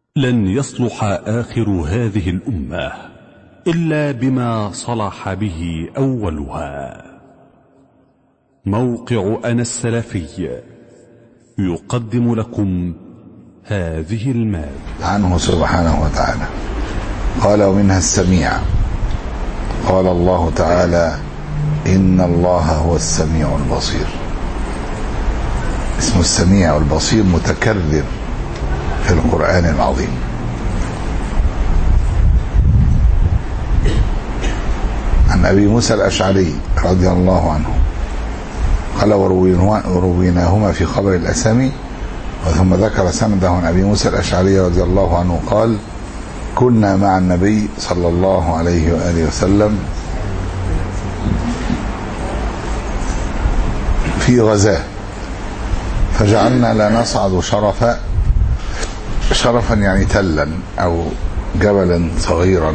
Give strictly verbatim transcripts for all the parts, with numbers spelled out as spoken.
لن يصلح آخر هذه الأمة إلا بما صلح به أولها. موقع أنا السلفي يقدم لكم هذه المادة. عنه سبحانه وتعالى قال: ومنها السميع. قال الله تعالى: إن الله هو السميع البصير. اسم السميع والبصير متكرر في القرآن العظيم. عن أبي موسى الأشعري رضي الله عنه قال: ورويناهما في خبر الأسامي. وثم ذكر سنده عن أبي موسى الأشعري رضي الله عنه قال: كنا مع النبي صلى الله عليه وآله وسلم في غزاة، فجعلنا لا نصعد شرفا شرفا يعني تلا أو جبلا صغيرا،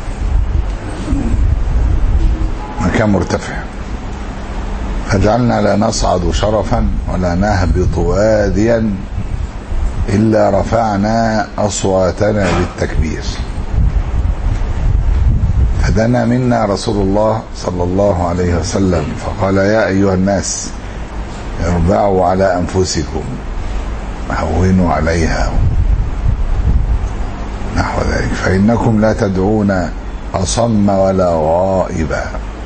مكان مرتفع، فجعلنا لا نصعد شرفا ولا نهبط واديا إلا رفعنا أصواتنا بالتكبير. فدنا منا رسول الله صلى الله عليه وسلم فقال: يا أيها الناس اربعوا على أنفسكم هونوا عليها نحو ذلك، فإنكم لا تدعون أصم ولا غائبا،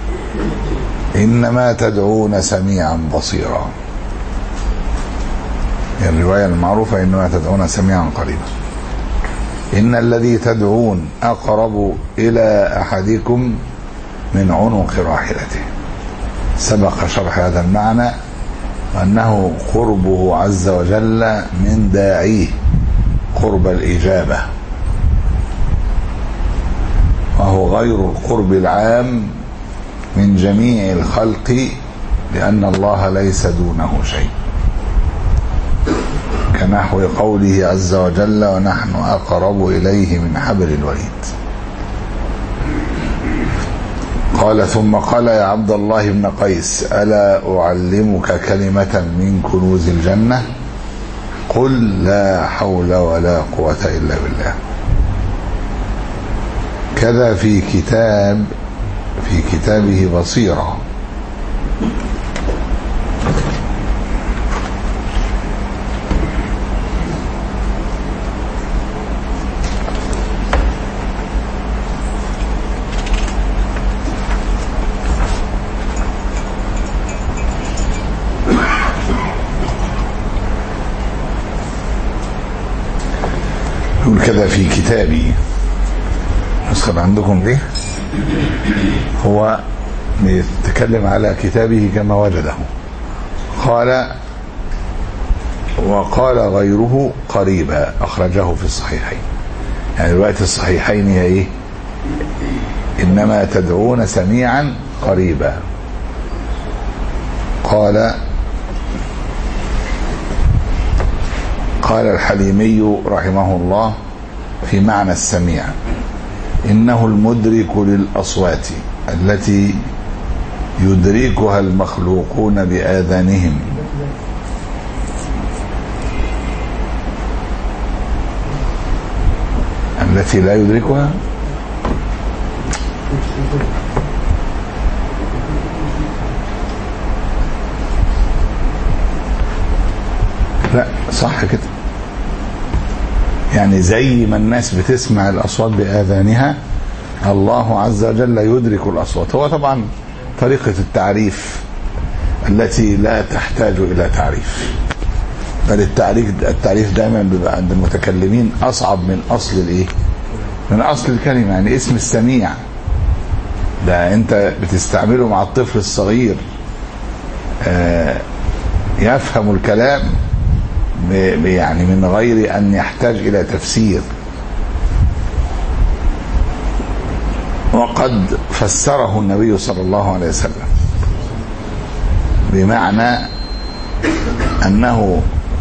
إنما تدعون سميعا بصيرا. الرواية المعروفة: إنما تدعون سميعا قريبا. إن الذي تدعون أقرب إلى أحدكم من عنق راحلته. سبق شرح هذا المعنى، وأنه قربه عز وجل من داعيه قرب الإجابة، وهو غير القرب العام من جميع الخلق، لأن الله ليس دونه شيء، كنحو قوله عز وجل: ونحن أقرب إليه من حبل الوريد. قال: ثم قال: يا عبد الله بن قيس، ألا أعلمك كلمة من كنوز الجنة؟ قل: لا حول ولا قوة إلا بالله. كذا في كتاب في كتابه بصيرة. يقول: كذا في كتابي. نسخة عندكم دي هو يتكلم على كتابه كما وجده. قال: وقال غيره قريبا، أخرجه في الصحيحين. يعني رواية الصحيحين هي إيه؟ إنما تدعون سميعا قريبا. قال قال الحليمي رحمه الله في معنى السميع: إنه المدرك للأصوات التي يدركها المخلوقون بآذانهم، التي لا يدركها لا صح كده، يعني زي ما الناس بتسمع الأصوات بآذانها، الله عز وجل يدرك الأصوات. هو طبعا طريقة التعريف التي لا تحتاج إلى تعريف، بل التعريف التعريف دائما بيبقى عند المتكلمين أصعب من أصل الإيه؟ من أصل الكلمة. يعني اسم السميع ده أنت بتستعمله مع الطفل الصغير، آه يفهم الكلام يعني من غير أن يحتاج إلى تفسير. وقد فسره النبي صلى الله عليه وسلم بمعنى أنه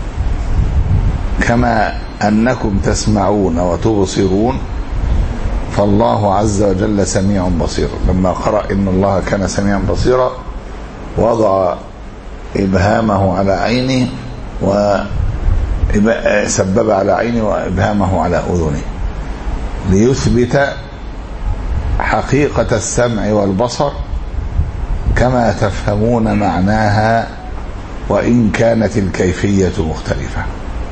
كما أنكم تسمعون وتبصرون فالله عز وجل سميع بصير. لما قرأ إن الله كان سميعا بصيرا وضع إبهامه على عينه سبب على عينه وإبهامه على أذنه ليثبت حقيقة السمع والبصر كما تفهمون معناها وإن كانت الكيفية مختلفة.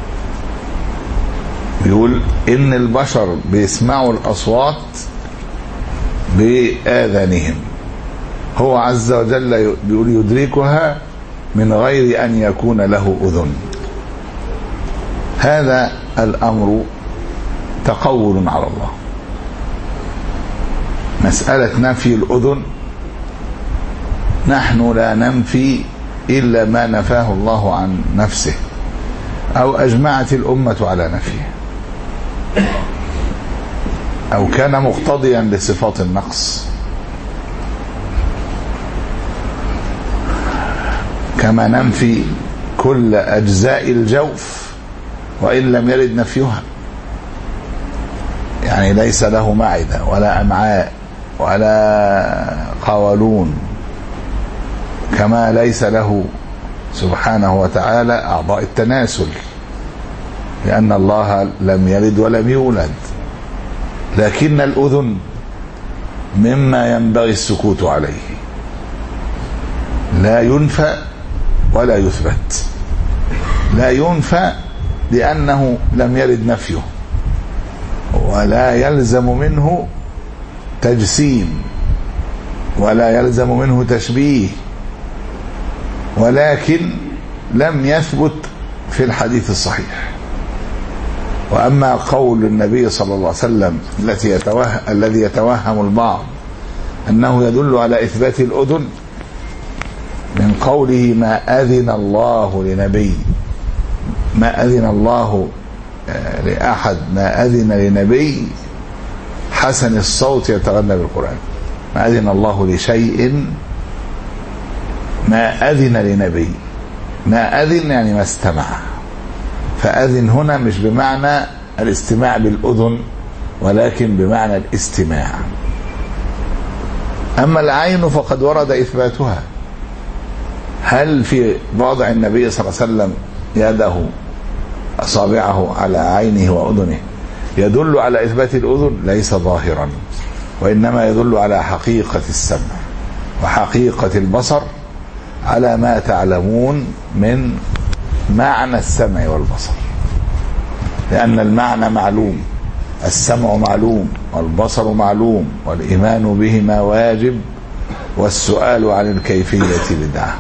بيقول إن البشر بيسمعوا الأصوات بآذانهم، هو عز وجل بيقول يدركها من غير أن يكون له أذن. هذا الأمر تقول على الله. مسألة نفي الأذن نحن لا ننفي إلا ما نفاه الله عن نفسه أو أجمعت الأمة على نفيه أو كان مقتضيا لصفات النقص، كما ننفي كل أجزاء الجوف وإن لم يرد نفيها، يعني ليس له معدة ولا أمعاء ولا قولون، كما ليس له سبحانه وتعالى أعضاء التناسل، لأن الله لم يلد ولم يولد. لكن الأذن مما ينبغي السكوت عليه، لا ينفى ولا يثبت. لا ينفى لأنه لم يرد نفيه، ولا يلزم منه تجسيم، ولا يلزم منه تشبيه، ولكن لم يثبت في الحديث الصحيح. وأما قول النبي صلى الله عليه وسلم التي يتوهم الذي يتوهم البعض أنه يدل على إثبات الأذن من قوله ما أذن الله لنبي، ما أذن الله لأحد، ما أذن لنبي حسن الصوت يتغنى بالقرآن. ما أذن الله لشيء، ما أذن لنبي، ما أذن يعني ما استمع. فأذن هنا مش بمعنى الاستماع بالأذن، ولكن بمعنى الاستماع. أما العين فقد ورد إثباتها. هل في وضع النبي صلى الله عليه وسلم يده أصابعه على عينه وأذنه يدل على إثبات الأذن؟ ليس ظاهرا، وإنما يدل على حقيقة السمع وحقيقة البصر، على ما تعلمون من معنى السمع والبصر، لأن المعنى معلوم، السمع معلوم والبصر معلوم، والإيمان بهما واجب، والسؤال عن الكيفية بدعة.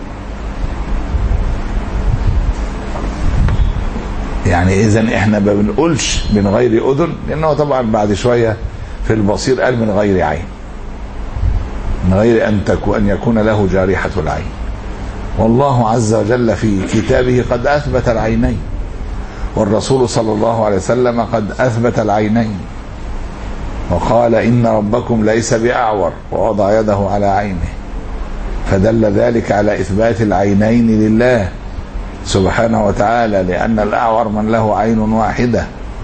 يعني إذن إحنا ما بنقولش من غير أذن، لأنه طبعا بعد شوية في البصير قال من غير عين، من غير أن تكون أن يكون له جارحة العين. والله عز وجل في كتابه قد أثبت العينين، والرسول صلى الله عليه وسلم قد أثبت العينين، وقال إن ربكم ليس بأعور، ووضع يده على عينه، فدل ذلك على إثبات العينين لله سبحانه وتعالى، لأن الأعور من له عين واحدة.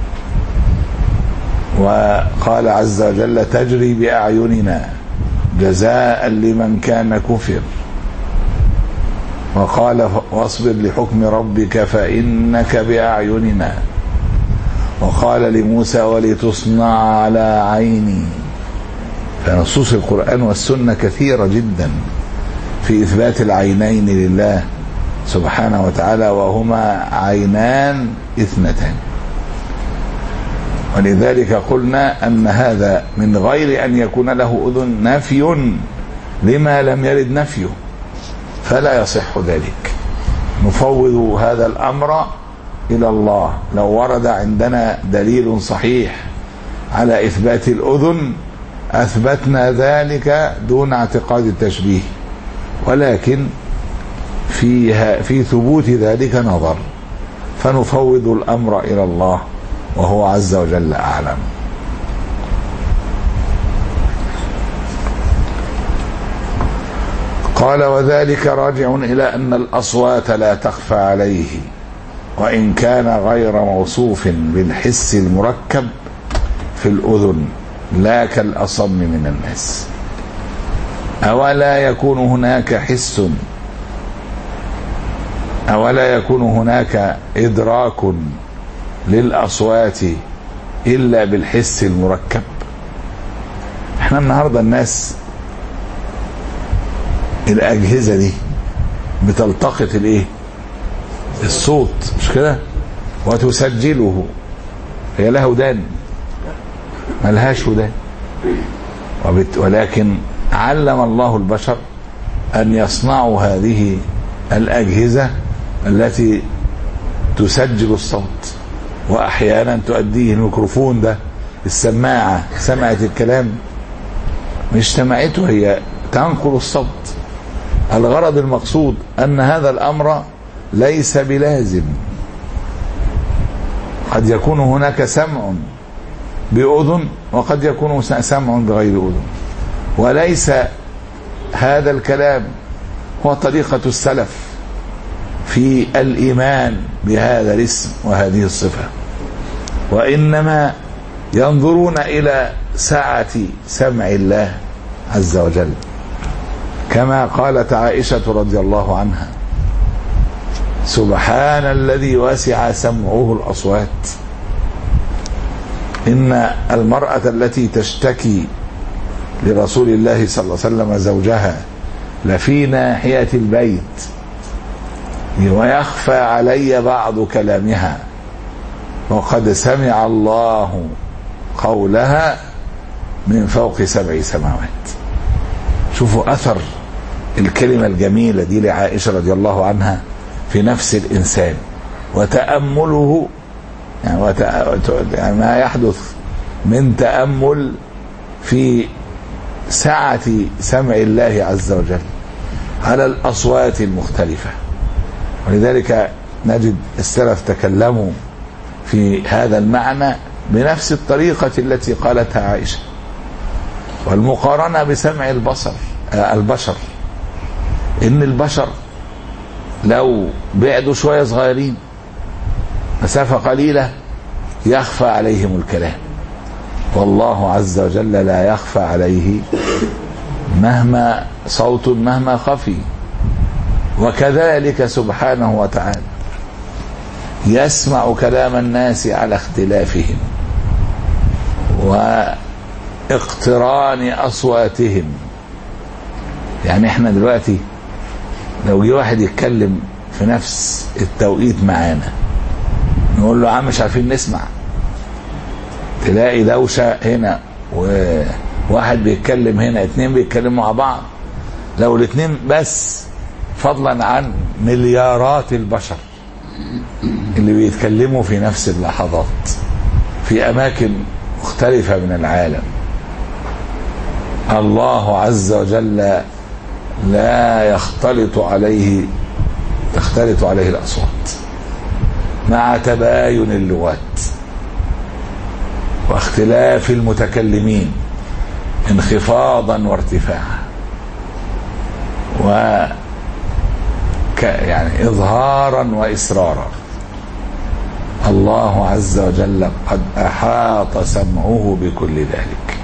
وقال عز وجل تجري بأعيننا جزاء لمن كان كفر، وقال واصبر لحكم ربك فإنك بأعيننا، وقال لموسى ولتصنع على عيني. فنصوص القرآن والسنة كثيرة جدا في إثبات العينين لله سبحانه وتعالى، وهما عينان اثنتان. ولذلك قلنا أن هذا من غير أن يكون له أذن نفي لما لم يرد نفيه، فلا يصح ذلك. نفوض هذا الأمر إلى الله. لو ورد عندنا دليل صحيح على إثبات الأذن أثبتنا ذلك دون اعتقاد التشبيه، ولكن فيها في ثبوت ذلك نظر، فنفوض الأمر إلى الله وهو عز وجل أعلم. قال وذلك راجع إلى أن الأصوات لا تخفى عليه، وإن كان غير موصوف بالحس المركب في الأذن لا كالأصم من الناس. أولا يكون هناك حس أولا يكون هناك إدراك للأصوات إلا بالحس المركب. احنا النهاردة الناس الأجهزة دي بتلتقط الايه الصوت، مش كده؟ وتسجله. هي لها ودان؟ ملهاش ودان. ولكن علم الله البشر أن يصنعوا هذه الأجهزة التي تسجل الصوت، وأحيانا تؤديه الميكروفون ده، السماعة سمعت الكلام مش سمعته، هي تنقل الصوت. الغرض المقصود أن هذا الأمر ليس بلازم، قد يكون هناك سمع بأذن وقد يكون سمع بغير أذن، وليس هذا الكلام هو طريقة السلف في الإيمان بهذا الاسم وهذه الصفة، وإنما ينظرون إلى سعة سمع الله عز وجل، كما قالت عائشة رضي الله عنها: سبحان الذي وسع سمعه الأصوات. إن المرأة التي تشتكي لرسول الله صلى الله عليه وسلم زوجها لفي ناحية البيت ويخفى علي بعض كلامها وقد سمع الله قولها من فوق سبع سماوات. شوفوا أثر الكلمة الجميلة دي لعائشة رضي الله عنها في نفس الإنسان، وتأمله يعني, وت... يعني ما يحدث من تأمل في سعة سمع الله عز وجل على الأصوات المختلفة. ولذلك نجد السلف تكلموا في هذا المعنى بنفس الطريقة التي قالتها عائشة، والمقارنة بسمع البصر البشر. إن البشر لو بعدوا شوية صغيرين مسافة قليلة يخفى عليهم الكلام، والله عز وجل لا يخفى عليه مهما صوت مهما خفي. وكذلك سبحانه وتعالى يسمع كلام الناس على اختلافهم واقتران أصواتهم. يعني احنا دلوقتي لو جه واحد يتكلم في نفس التوقيت معانا نقول له عم مش عارفين نسمع، تلاقي دوشة هنا وواحد بيتكلم هنا، اتنين بيتكلموا مع بعض. لو الاتنين بس، فضلا عن مليارات البشر اللي بيتكلموا في نفس اللحظات في أماكن مختلفة من العالم، الله عز وجل لا يختلط عليه تختلط عليه الأصوات مع تباين اللغات واختلاف المتكلمين انخفاضا وارتفاعا، و يعني إظهارا وإسرارا. الله عز وجل قد أحاط سمعه بكل ذلك.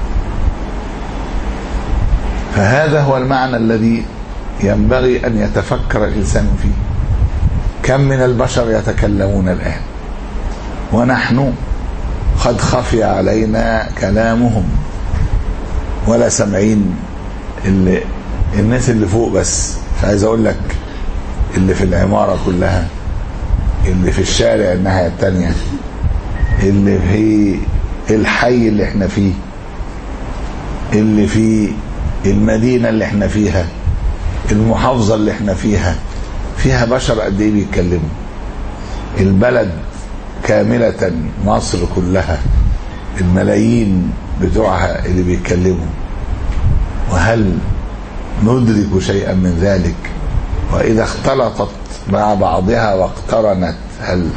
فهذا هو المعنى الذي ينبغي أن يتفكر الإنسان فيه. كم من البشر يتكلمون الآن ونحن قد خفي علينا كلامهم ولا سمعين. اللي الناس اللي فوق بس، مش عايز أقول لك اللي في العمارة كلها، اللي في الشارع الناحية التانية، اللي في الحي اللي احنا فيه، اللي في المدينة اللي احنا فيها، المحافظة اللي احنا فيها، فيها بشر قد ايه بيتكلموا. البلد كاملة، مصر كلها، الملايين بتوعها اللي بيتكلموا. وهل ندرك شيئا من ذلك؟ وإذا اختلطت مع بعضها واقترنت هل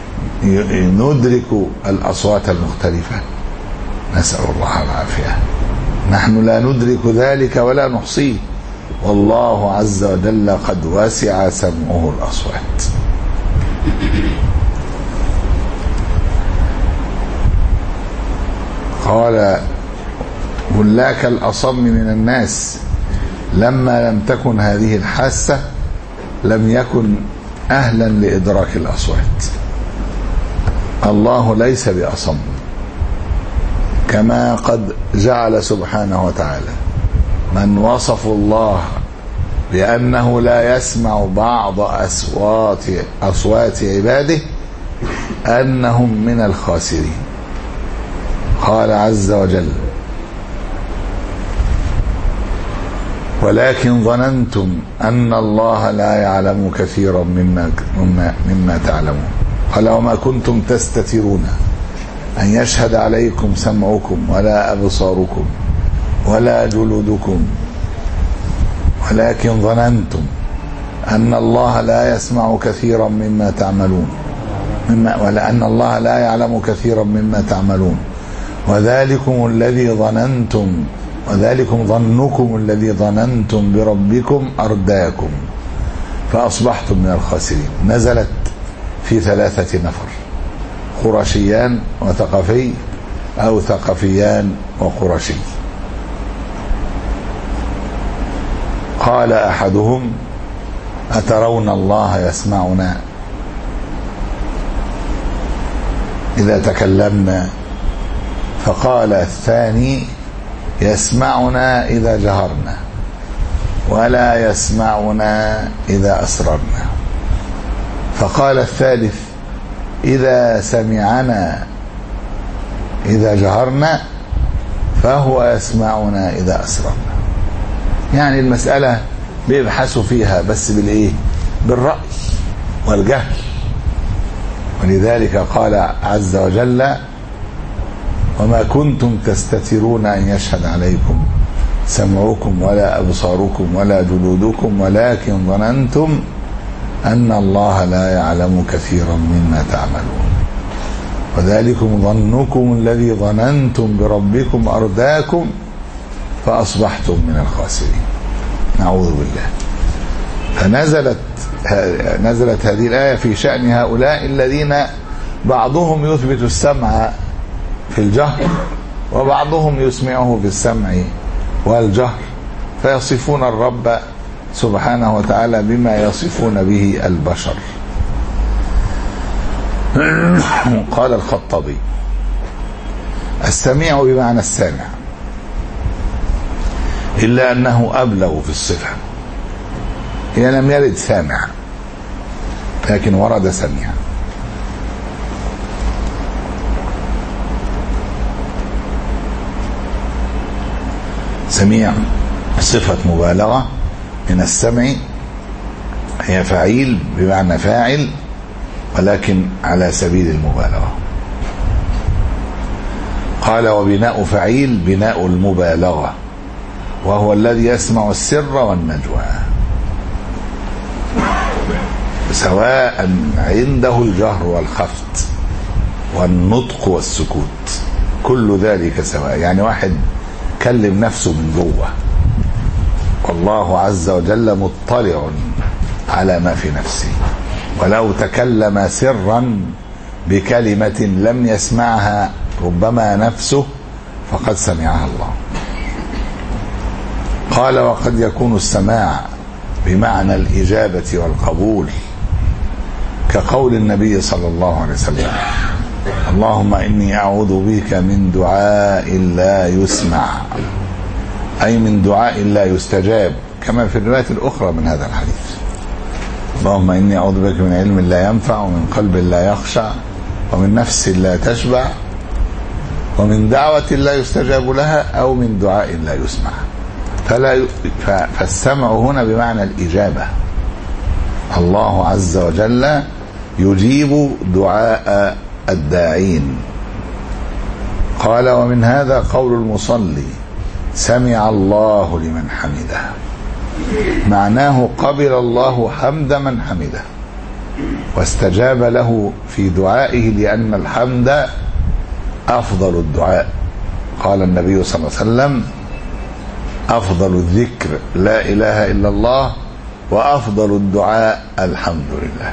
ندرك الأصوات المختلفة؟ نسأل الله العافية. نحن لا ندرك ذلك ولا نحصيه، والله عز وجل قد وسع سمعه الأصوات. قال: هلاك الأصم من الناس لما لم تكن هذه الحاسة لم يكن أهلا لإدراك الأصوات. الله ليس بأصم، كما قد جعل سبحانه وتعالى من وصفوا الله بأنه لا يسمع بعض أصوات أصوات عباده أنهم من الخاسرين. قال عز وجل: ولكن ظننتم أن الله لا يعلم كثيرا مما, مما, مما تعلمون. قال: وما كنتم تستترون أن يشهد عليكم سمعكم ولا أبصاركم ولا جلودكم، ولكن ظننتم أن الله لا يسمع كثيرا مما تعملون مما ولأن الله لا يعلم كثيرا مما تعملون وذلكم الذي ظننتم وذلكم ظنكم الذي ظننتم بربكم أرداكم فأصبحتم من الخاسرين. نزلت في ثلاثة نفر: قرشيان وثقفي، أو ثقفيان وقرشي. قال أحدهم: أترون الله يسمعنا إذا تكلمنا؟ فقال الثاني: يسمعنا إذا جهرنا ولا يسمعنا إذا أسررنا. فقال الثالث: إذا سمعنا إذا جهرنا فهو يسمعنا إذا أسررنا. يعني المسألة بيبحثوا فيها بس بالإيه؟ بالرأي والجهل. ولذلك قال عز وجل: وما كنتم تستترون أن يشهد عليكم سمعكم ولا أبصاركم ولا جلودكم ولكن ظننتم أن الله لا يعلم كثيرا مما تعملون وذلكم ظنكم الذي ظننتم بربكم أرداكم فأصبحتم من الخاسرين. نعوذ بالله. فنزلت نزلت هذه الآية في شأن هؤلاء الذين بعضهم يثبت السمع في الجهر وبعضهم يسمعه في السمع والجهر، فيصفون الرب سبحانه وتعالى بما يصفون به البشر. قال الخطابي: السميع بمعنى السامع، إلا أنه أبلغ في الصفة. هي لم يرد سامع لكن ورد سميع. سميع صفة مبالغة من السمع، هي فعيل بمعنى فاعل ولكن على سبيل المبالغة. قال: وبناء فعيل بناء المبالغة، وهو الذي يسمع السر والنجوى سواء عنده الجهر والخفت والنطق والسكوت، كل ذلك سواء. يعني واحد كلم نفسه من جوه والله عز وجل مطلع على ما في نفسه، ولو تكلم سرا بكلمة لم يسمعها ربما نفسه فقد سمعها الله. قال: وقد يكون السماع بمعنى الإجابة والقبول، كقول النبي صلى الله عليه وسلم: اللهم إني أعوذ بك من دعاء لا يسمع، أي من دعاء لا يستجاب، كما في الرواية الأخرى من هذا الحديث: اللهم إني أعوذ بك من علم لا ينفع ومن قلب لا يخشع ومن نفس لا تشبع ومن دعوة لا يستجاب لها أو من دعاء لا يسمع. فلا فالسمع هنا بمعنى الإجابة، الله عز وجل يجيب دعاء الداعين. قال: ومن هذا قول المصلي: سمع الله لمن حمده، معناه قبل الله حمد من حمده واستجاب له في دعائه، لأن الحمد أفضل الدعاء. قال النبي صلى الله عليه وسلم: أفضل الذكر لا إله إلا الله، وأفضل الدعاء الحمد لله.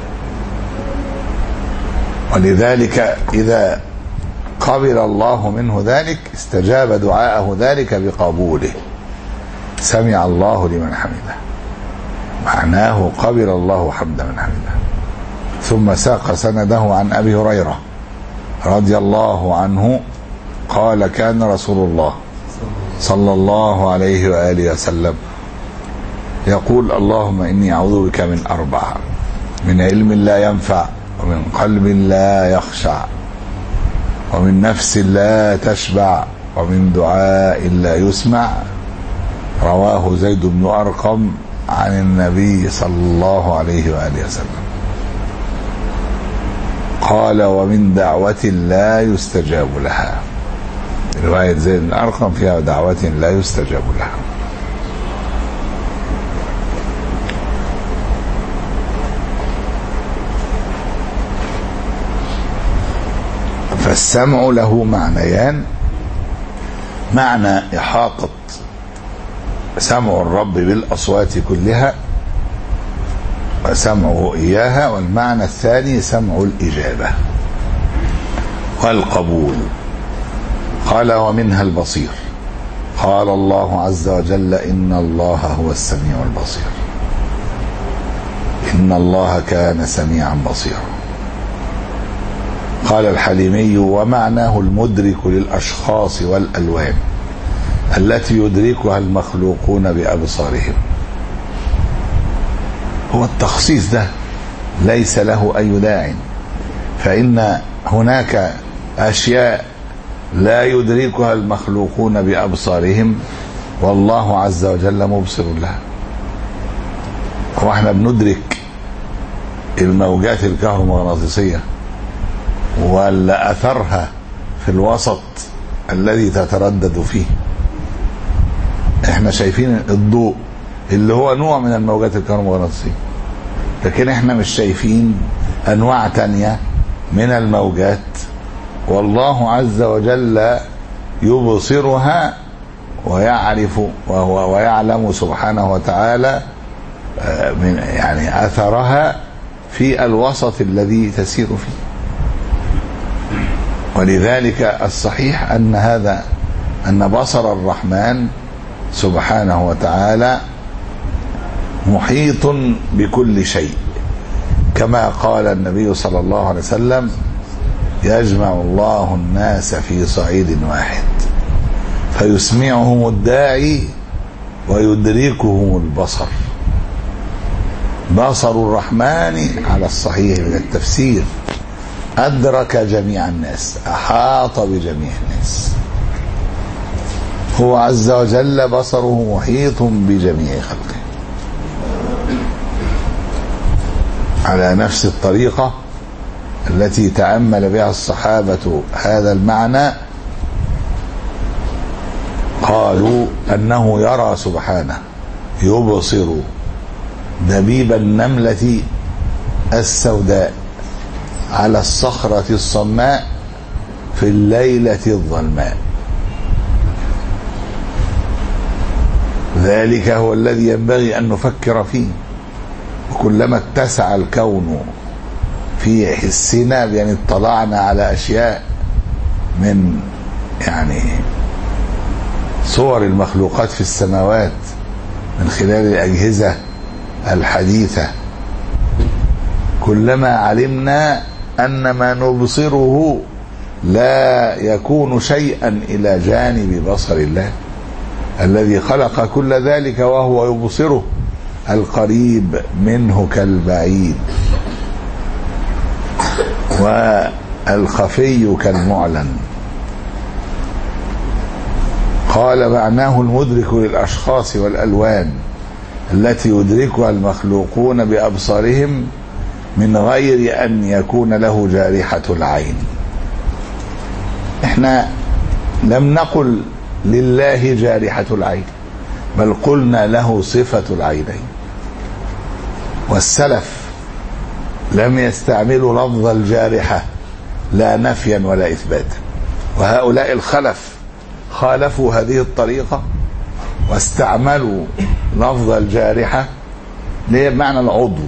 ولذلك إذا قبل الله منه ذلك استجاب دعاءه ذلك بقبوله: سمع الله لمن حمده. معناه قبل الله حمد من حمده. ثم ساق سنده عن أبي هريرة رضي الله عنه قال كان رسول الله صلى الله عليه وآله وسلم يقول اللهم إني أعوذ بك من أربع: من علم لا ينفع، ومن قلب لا يخشع، ومن نفس لا تشبع، ومن دعاء لا يسمع. رواه زيد بن أرقم عن النبي صلى الله عليه وآله وسلم. قال ومن دعوة لا يستجاب لها. رواية زيد بن أرقم فيها دعوة لا يستجاب لها. فالسمع له معنيان: معنى إحاطة سمع الرب بالأصوات كلها وسمعه إياها، والمعنى الثاني سمع الإجابة والقبول. قال ومنها البصير. قال الله عز وجل إن الله هو السميع البصير. إن الله كان سميعا بصيرا. قال الحليمي ومعناه المدرك للأشخاص والألوان التي يدركها المخلوقون بأبصارهم. هو التخصيص ده ليس له أي داع، فإن هناك أشياء لا يدركها المخلوقون بأبصارهم والله عز وجل مبصر لها. واحنا بندرك الموجات الكهرومغناطيسية ولا أثرها في الوسط الذي تتردد فيه. احنا شايفين الضوء اللي هو نوع من الموجات الكهرومغناطيسية، لكن احنا مش شايفين انواع تانية من الموجات، والله عز وجل يبصرها ويعرف وهو ويعلم سبحانه وتعالى من يعني اثرها في الوسط الذي تسير فيه. ولذلك الصحيح ان هذا ان بصر الرحمن سبحانه وتعالى محيط بكل شيء، كما قال النبي صلى الله عليه وسلم يجمع الله الناس في صعيد واحد فيسمعهم الداعي ويدركهم البصر. بصر الرحمن على الصحيح من التفسير أدرك جميع الناس، أحاط بجميع الناس. هو عز وجل بصره محيط بجميع خلقه. على نفس الطريقة التي تأمل بها الصحابة هذا المعنى قالوا أنه يرى سبحانه يبصر دبيب النملة السوداء على الصخرة الصماء في الليلة الظلماء. ذلك هو الذي ينبغي أن نفكر فيه. وكلما اتسع الكون في حسنا، يعني اطلعنا على أشياء من يعني صور المخلوقات في السماوات من خلال الأجهزة الحديثة، كلما علمنا أن ما نبصره لا يكون شيئا إلى جانب بصر الله الذي خلق كل ذلك وهو يبصره، القريب منه كالبعيد والخفي كالمعلن. قال معناه المدرك للأشخاص والألوان التي يدركها المخلوقون بأبصارهم من غير أن يكون له جارحة العين. احنا لم نقل لله جارحة العين، بل قلنا له صفة العينين. والسلف لم يستعملوا لفظ الجارحة لا نفيا ولا إثباتا، وهؤلاء الخلف خالفوا هذه الطريقة واستعملوا لفظ الجارحة لمعنى العضو.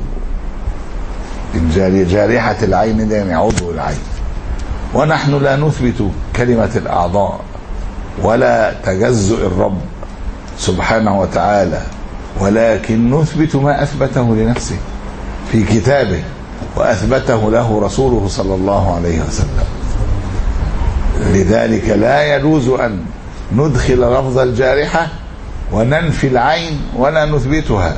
جارحة العين ده يعني عضو العين، ونحن لا نثبت كلمة الأعضاء ولا تجزؤ الرب سبحانه وتعالى ولكن نثبت ما أثبته لنفسه في كتابه وأثبته له رسوله صلى الله عليه وسلم. لذلك لا يجوز أن ندخل لفظ الجارحة وننفي العين ولا نثبتها.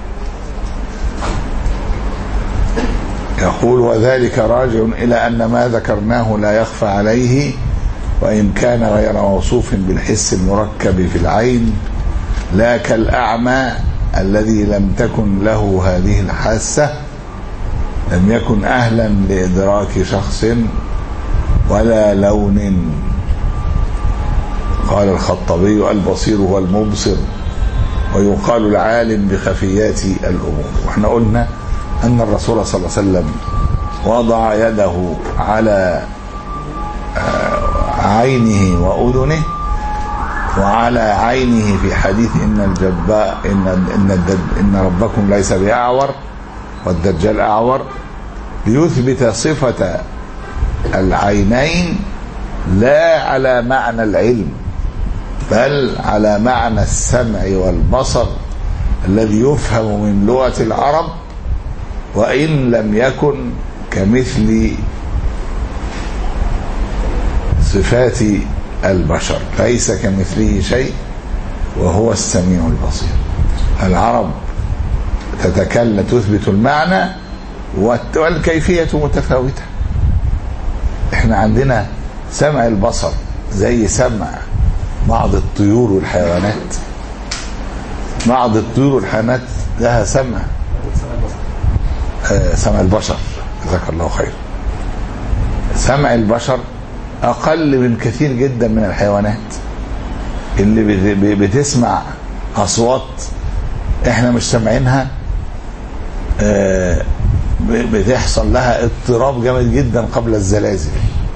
يقول وذلك راجع إلى أن ما ذكرناه لا يخفى عليه، وإن كان غير موصوف بالحس المركب في العين، لا كالأعمى الذي لم تكن له هذه الحاسة، لم يكن أهلا لإدراك شخص ولا لون. قال الخطبي البصير هو المبصر، ويقال العالم بخفيات الأمور. وإحنا قلنا أن الرسول صلى الله عليه وسلم وضع يده على عينه وأذنه وعلى عينه في حديث إن الجباء إن إن إن ربكم ليس بأعور والدجال أعور، ليثبت صفة العينين لا على معنى العلم بل على معنى السمع والبصر الذي يفهم من لغة العرب، وإن لم يكن كمثل صفات البشر، ليس كمثله شيء وهو السميع البصير. العرب تتكلم تثبت المعنى والكيفية متفاوتة. احنا عندنا سمع البصر زي سمع بعض الطيور والحيوانات. بعض الطيور والحيوانات لها سمع آه سمع البشر، جزاك الله خير. سمع البشر أقل من كثير جدا من الحيوانات اللي بتسمع أصوات احنا مش سامعينها، آه بتحصل لها اضطراب جامد جدا قبل الزلازل،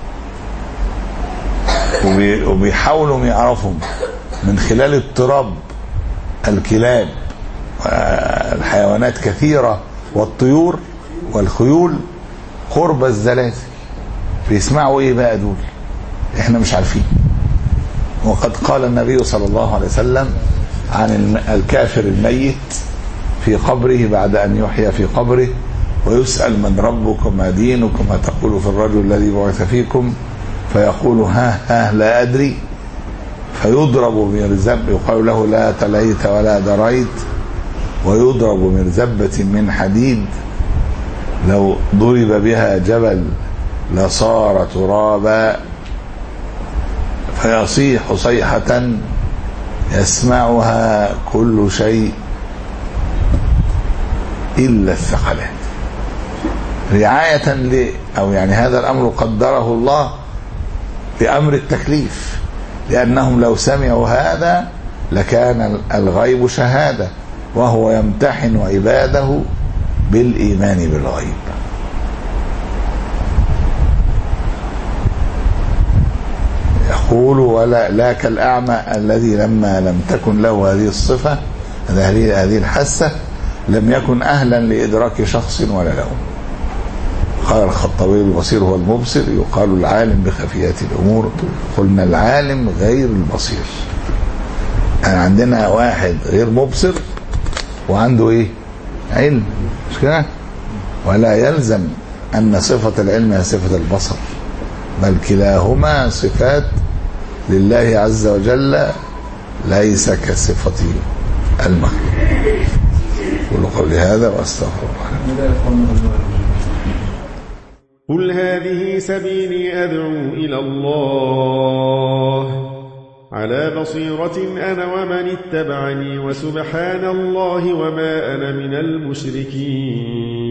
وبيحاولوا يعرفوا من خلال اضطراب الكلاب والحيوانات كثيرة والطيور والخيول قرب الزلازل. بيسمعوا ايه بقى دول؟ احنا مش عارفين. وقد قال النبي صلى الله عليه وسلم عن الكافر الميت في قبره بعد أن يحيى في قبره ويسأل من ربك وما دينك وما تقول في الرجل الذي بعث فيكم، فيقول ها ها لا أدري، فيضرب بمرزبة، يقال له لا تليت ولا دريت، ويضرب بمرزبة من حديد لو ضرب بها جبل لصار ترابا، فيصيح صيحة يسمعها كل شيء إلا الثقلات، رعاية ل أو يعني هذا الأمر قدره الله بأمر التكليف، لأنهم لو سمعوا هذا لكان الغيب شهادة، وهو يمتحن عباده بالإيمان بالغيب. يقول ولا لا كالأعمى الذي لما لم تكن له هذه الصفة هذه الحاسة لم يكن أهلا لإدراك شخص ولا لون. قال الخطبي البصير هو المبصر، يقال العالم بخفيات الأمور. قلنا العالم غير البصير. يعني عندنا واحد غير مبصر وعنده ايه؟ علم، مش كده؟ ولا يلزم أن صفة العلم هي صفة البصر، بل كلاهما صفات لله عز وجل ليس كصفة المخلوق. قولوا قولي هذا واستغفر الله. قل هذه سبيلي أدعو إلى الله على بصيرة أنا ومن اتبعني، وسبحان الله وما أنا من المشركين.